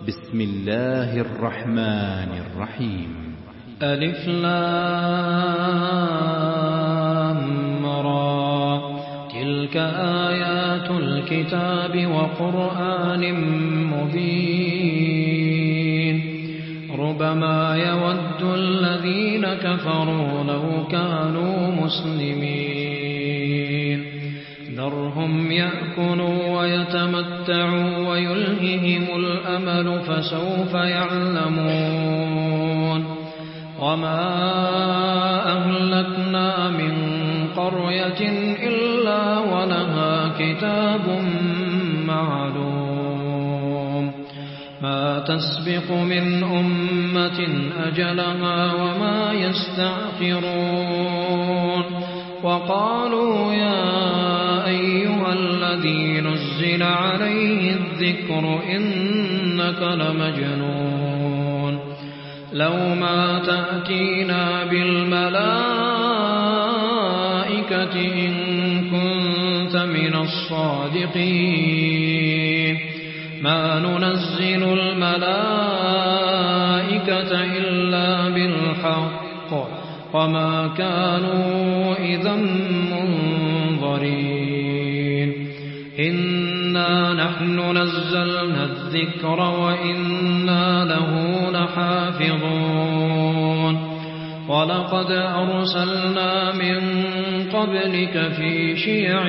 بسم الله الرحمن الرحيم. ألف لام را تلك آيات الكتاب وقرآن مبين ربما يود الذين كفروا لو كانوا مسلمين ذرهم يأكلوا ويتمتعوا ويلههم الأمل فسوف يعلمون وما أهلكنا من قرية إلا ولها كتاب معلوم ما تسبق من أمة أجلها وما يستأخرون وقالوا يا أيها الذي نزل عليه الذكر إنك لمجنون لو ما تأتينا بالملائكة إن كنت من الصادقين ما ننزل الملائكة إلا بالحق وما كانوا إذا منظرين إنا نحن نزلنا الذكر وإنا له لحافظون ولقد أرسلنا من قبلك في شيع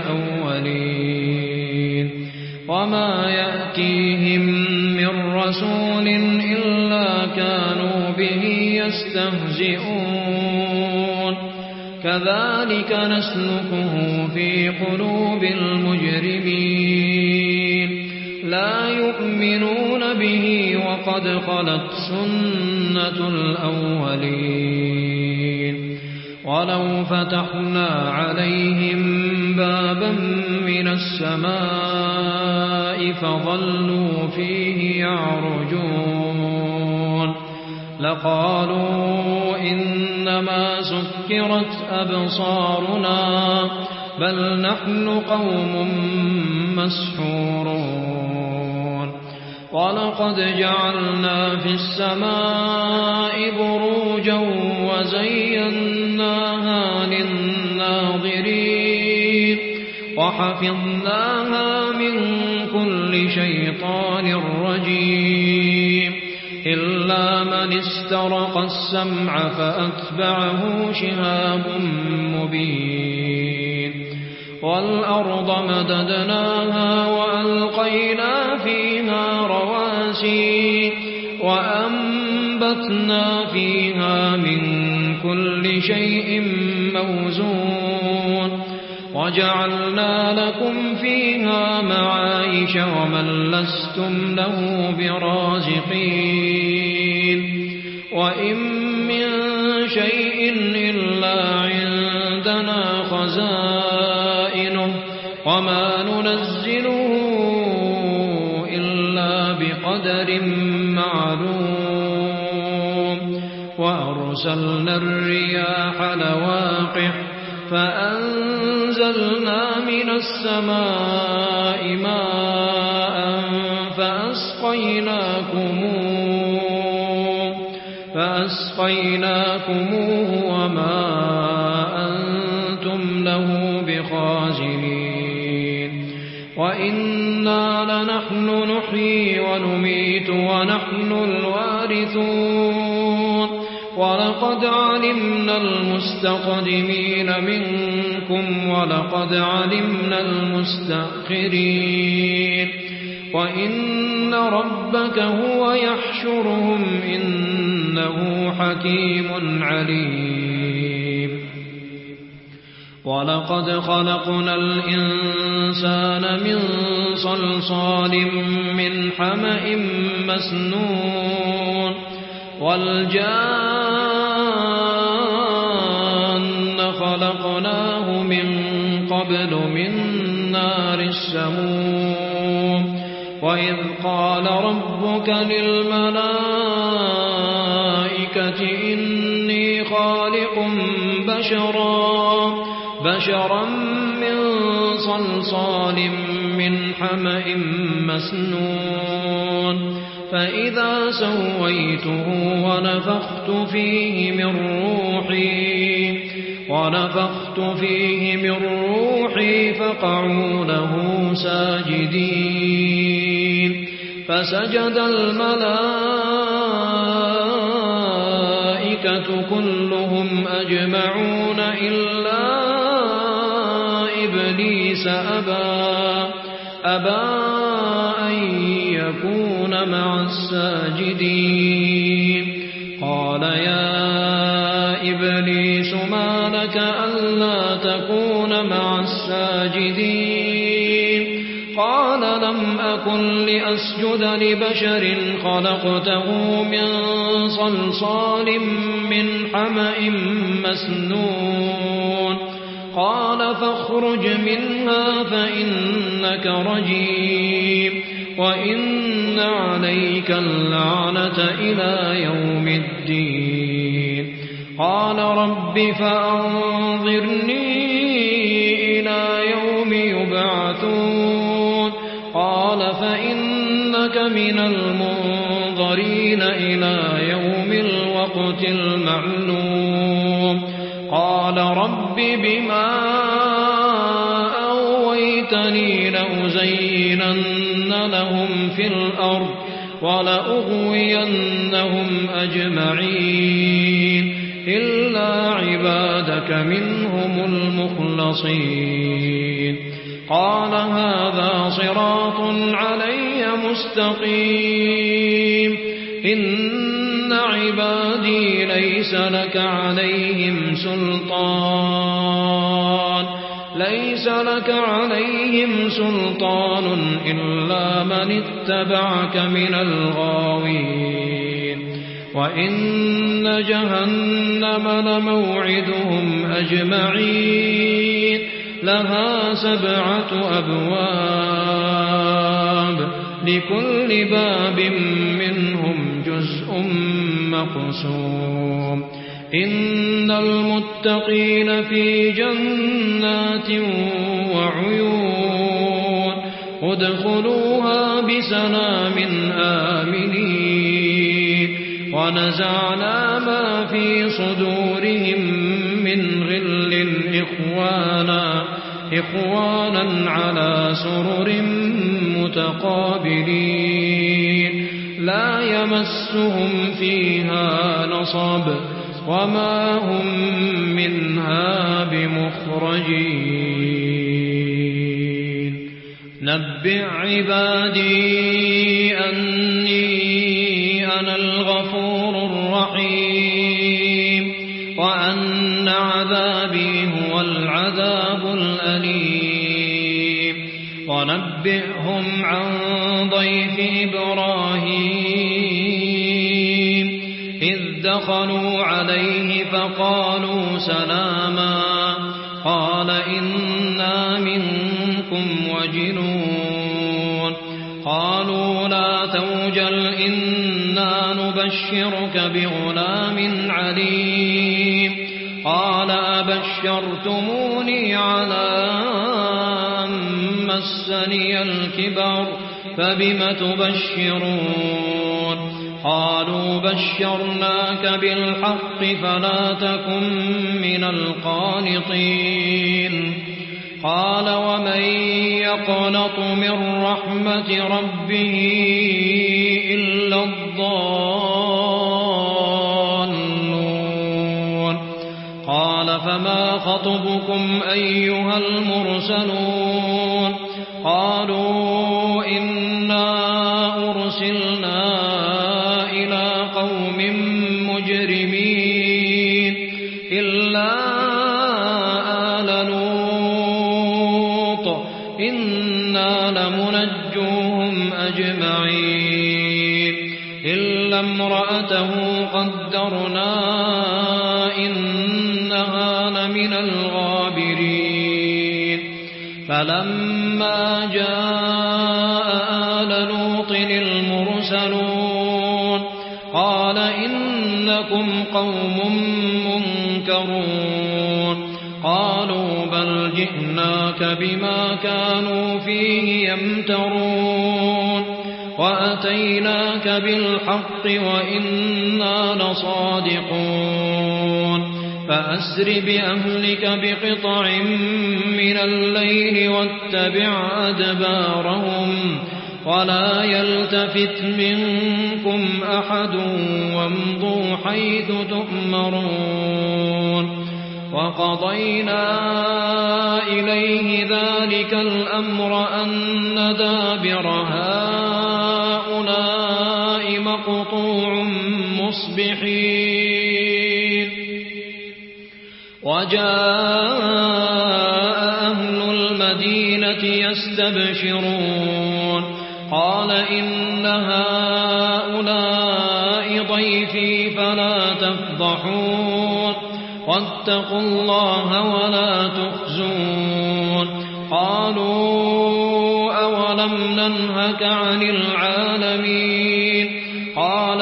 الأولين وما يأتيهم من رسول إلا كانوا به يستهزئون كذلك نسلكه في قلوب المجرمين لا يؤمنون به وقد خلت سنة الأولين ولو فتحنا عليهم بابا من السماء فظلوا فيه يعرجون لقالوا إنما سكرت أبصارنا بل نحن قوم مسحورون ولقد جعلنا في السماء بروجا وزيناها للناظرين وحفظناها من كل شيطان رجيم إلا من استرق السمع فأتبعه شهاب مبين والأرض مددناها وألقينا فيها رواسي وأنبتنا فيها من كل شيء موزون وجعلنا لكم فيها معايش ومن لستم له برازقين وإن من شيء إلا عندنا خزائنه وما ننزله إلا بقدر معلوم وأرسلنا الرياح لواقح فأنزلنا من السماء ماء فأسقيناكموه وما أنتم له بخازنين وإنا لنحن نحيي ونميت ونحن الوارثون ولقد علمنا المستقدمين منكم ولقد علمنا المستأخرين وإن ربك هو يحشرهم إنه حكيم عليم ولقد خلقنا الإنسان من صلصال من حمأ مسنون والجان خلقناه من قبل من نار السموم وإذ قال ربك للملائكة إني خالق بشرا من صلصال من حمأ مسنون فإذا سويته ونفخت فيه من روحي فقعوا له ساجدين فسجد الملائكة كلهم أجمعون إلا إبليس أبى أن يكون مع الساجدين قال يا إبليس ما لك ألا تكون مع الساجدين قال لم أكن لأسجد لبشر خلقته من صلصال من حمأ مسنون قال فاخرج منها فإنك رجيم وإن عليك اللعنة إلى يوم الدين قال رب فأنظرني إلى يوم يبعثون قال فإنك من المنظرين إلى يوم الوقت المعلوم قال رب بما أغويتني لأزينن لهم في الأرض ولأغوينهم أجمعين إلا عبادك منهم المخلصين قال هذا صراط علي مستقيم إن عبادي ليس لك عليهم سلطان إلا من اتبعك من الغاوين وإن جهنم لموعدهم أجمعين لها 7 أبواب لكل باب منهم جزء مقسوم إن المتقين في جنات وعيون ادخلوها بسلام آمنين ونزعنا ما في صدورهم من غل إخوانا على سرر متقابلين لا يمسهم فيها نصب وما هم منها بمخرجين نبئ عبادي أني أنا الغفور الرحيم وأن عذابي هو العذاب الأليم ونبئهم عن ضيف إبراهيم إذ دخلوا عليه فقالوا سلاما قال إنا منكم وجلون قالوا لا توجل إنا نبشرك بغلام عليم قال أبشرتموني على أن مسني الكبر فبم تبشرون قالوا بشرناك بالحق فلا تكن من القانطين قال ومن يقنط من رحمة ربه إلا الضالون قال فما خطبكم أيها المرسلون قالوا إنا أرسلنا إلى قوم مجرمين إلا آل لوط إنا لمنجوهم أجمعين إلا امرأته قدرنا إنها لمن الغابرين فلما جاء آل لوط المرسلون قال إنكم قوم منكرون قالوا بل جئناك بما كانوا فيه يمترون وأتيناك بالحق وإنا لصادقون فأسر بأهلك بقطع من الليل واتبع أدبارهم ولا يلتفت منكم أحد وامضوا حيث تؤمرون وقضينا إليه ذلك الأمر أن دابر هؤلاء مقطوع مصبحين وجاء أهل المدينة يستبشرون قال إن هؤلاء ضيفي فلا تفضحون واتقوا الله ولا تخزون قالوا أولم ننهك عن العالمين قال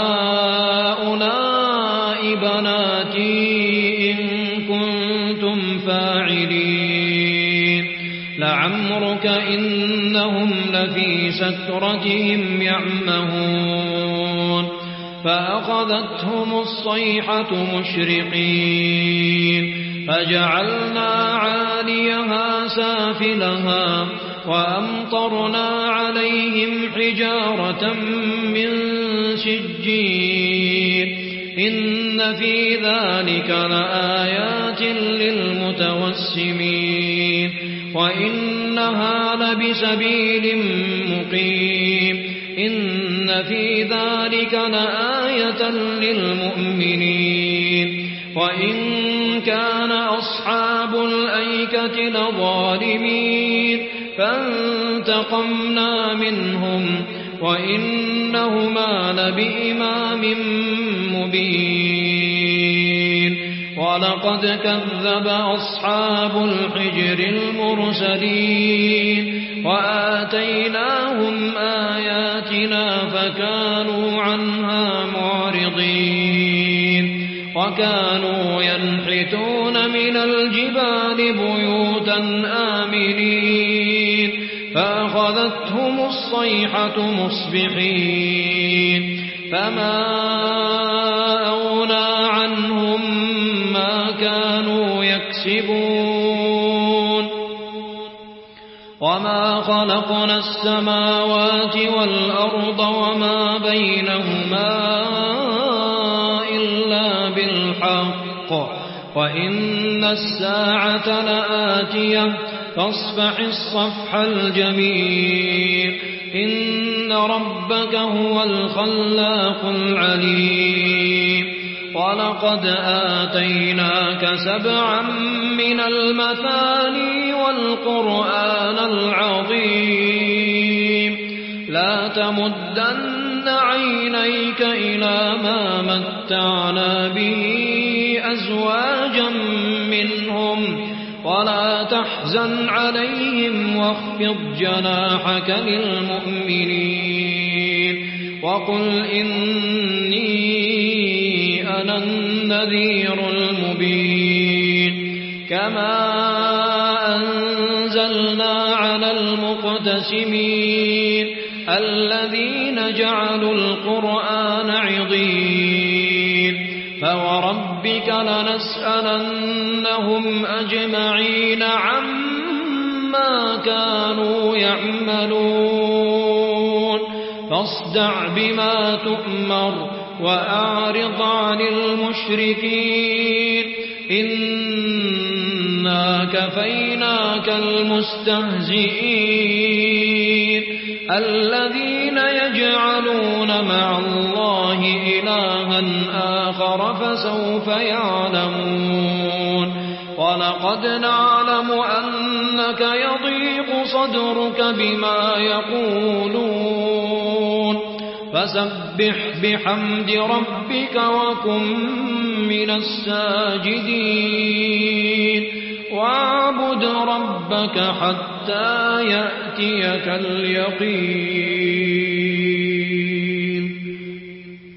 هؤلاء بناتي إن كنتم فاعلين لعمرك إنهم لفي سكرتهم يعمهون فأخذتهم الصيحة مشرقين فجعلنا عاليها سافلها وأمطرنا عليهم حجارة من سجيل إن في ذلك لآيات للمتوسمين وإنها لبسبيل مقيم إن في ذلك لآية للمؤمنين وإن كان أصحاب الأيكة لظالمين فانتقمنا منهم وإنهما لبإمام مبين ولقد كذب أصحاب الحجر المرسلين وآتيناهم آياتنا فكانوا عنها معرضين وكانوا ينحتون من الجبال بيوتا آمنين فأخذتهم الصيحة مصبحين فما أغنى عنهم ما كانوا يكسبون وما خلقنا السماوات والأرض وما بينهما إلا بالحق وإن الساعة لآتية فاصفح الصفح الجميل إن ربك هو الخلاق العليم ولقد آتيناك 7 من المثاني والقرآن العظيم لا تمدن عينيك إلى ما متعنا به أزواجا منهم ولا تحزن عليهم واخفض جناحك للمؤمنين وقل إني أنا النذير المبين كما أنزلنا على المقتسمين الذين جعلوا القرآن عضين فوربك لنسألنهم أجمعين عما كانوا يعملون فاصدع بما تؤمر وأعرض عن المشركين إنا كفيناك المستهزئين الذين يجعلون مع الله إلها آخر فسوف يعلمون ولقد نعلم أنك يضيق صدرك بما يقولون فسبح بحمد ربك وكن من الساجدين واعبد ربك حتى يأتيك اليقين